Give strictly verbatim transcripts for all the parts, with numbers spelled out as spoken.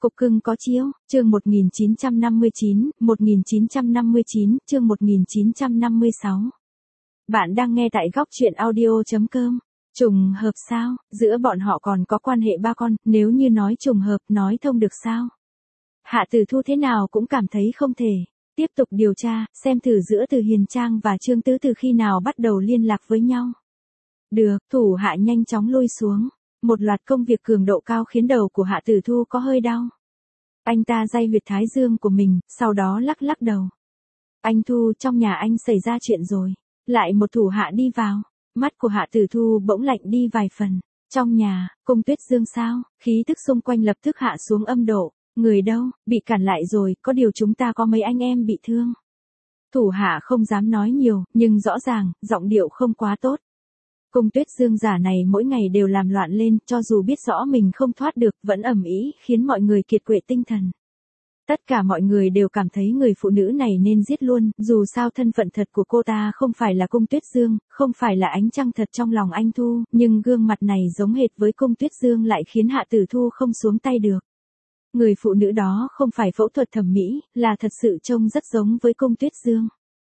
Cục cưng có chiếu, chương một nghìn chín trăm năm mươi chín, một nghìn chín trăm năm mươi chín, chương một nghìn chín trăm năm mươi sáu. Bạn đang nghe tại góc truyện audio chấm com. Trùng hợp sao, giữa bọn họ còn có quan hệ ba con, nếu như nói trùng hợp, nói thông được sao? Hạ Tử Thu thế nào cũng cảm thấy không thể. Tiếp tục điều tra, xem thử giữa Từ Hiền Trang và Trương Tứ từ khi nào bắt đầu liên lạc với nhau. Được, thủ hạ nhanh chóng lui xuống. Một loạt công việc cường độ cao khiến đầu của Hạ Tử Thu có hơi đau. Anh ta day huyệt thái dương của mình, sau đó lắc lắc đầu. Anh Thu, trong nhà anh xảy ra chuyện rồi. Lại một thủ hạ đi vào. Mắt của Hạ Tử Thu bỗng lạnh đi vài phần. Trong nhà, Cung Tuyết Dương sao? Khí tức xung quanh lập tức hạ xuống âm độ. Người đâu, bị cản lại rồi, có điều chúng ta có mấy anh em bị thương. Thủ hạ không dám nói nhiều, nhưng rõ ràng, giọng điệu không quá tốt. Cung Tuyết Dương giả này mỗi ngày đều làm loạn lên, cho dù biết rõ mình không thoát được, vẫn ầm ĩ, khiến mọi người kiệt quệ tinh thần. Tất cả mọi người đều cảm thấy người phụ nữ này nên giết luôn, dù sao thân phận thật của cô ta không phải là Cung Tuyết Dương, không phải là ánh trăng thật trong lòng anh Thu, nhưng gương mặt này giống hệt với Cung Tuyết Dương lại khiến Hạ Tử Thu không xuống tay được. Người phụ nữ đó không phải phẫu thuật thẩm mỹ, là thật sự trông rất giống với Cung Tuyết Dương.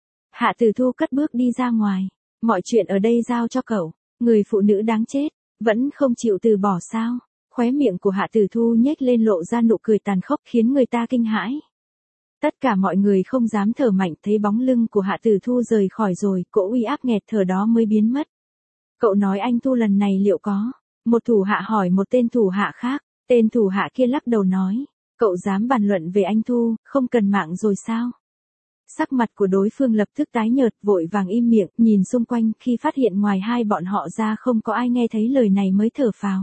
Hạ Tử Thu cất bước đi ra ngoài. Mọi chuyện ở đây giao cho cậu. Người phụ nữ đáng chết, vẫn không chịu từ bỏ sao? Khóe miệng của Hạ Tử Thu nhếch lên lộ ra nụ cười tàn khốc khiến người ta kinh hãi. Tất cả mọi người không dám thở mạnh, thấy bóng lưng của Hạ Tử Thu rời khỏi rồi, cỗ uy áp nghẹt thở đó mới biến mất. Cậu nói anh Thu lần này liệu có? Một thủ hạ hỏi một tên thủ hạ khác, tên thủ hạ kia lắc đầu nói, cậu dám bàn luận về anh Thu, không cần mạng rồi sao? Sắc mặt của đối phương lập tức tái nhợt, vội vàng im miệng, nhìn xung quanh, khi phát hiện ngoài hai bọn họ ra không có ai nghe thấy lời này mới thở phào.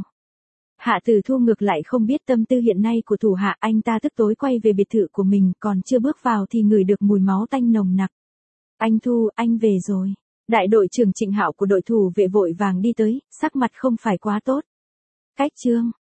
Hạ Tử Thu ngược lại không biết tâm tư hiện nay của thủ hạ, anh ta tức tối quay về biệt thự của mình, còn chưa bước vào thì ngửi được mùi máu tanh nồng nặc. Anh Thu, anh về rồi. Đại đội trưởng Trịnh Hạo của đội thủ vệ vội vàng đi tới, sắc mặt không phải quá tốt. Cách Trương,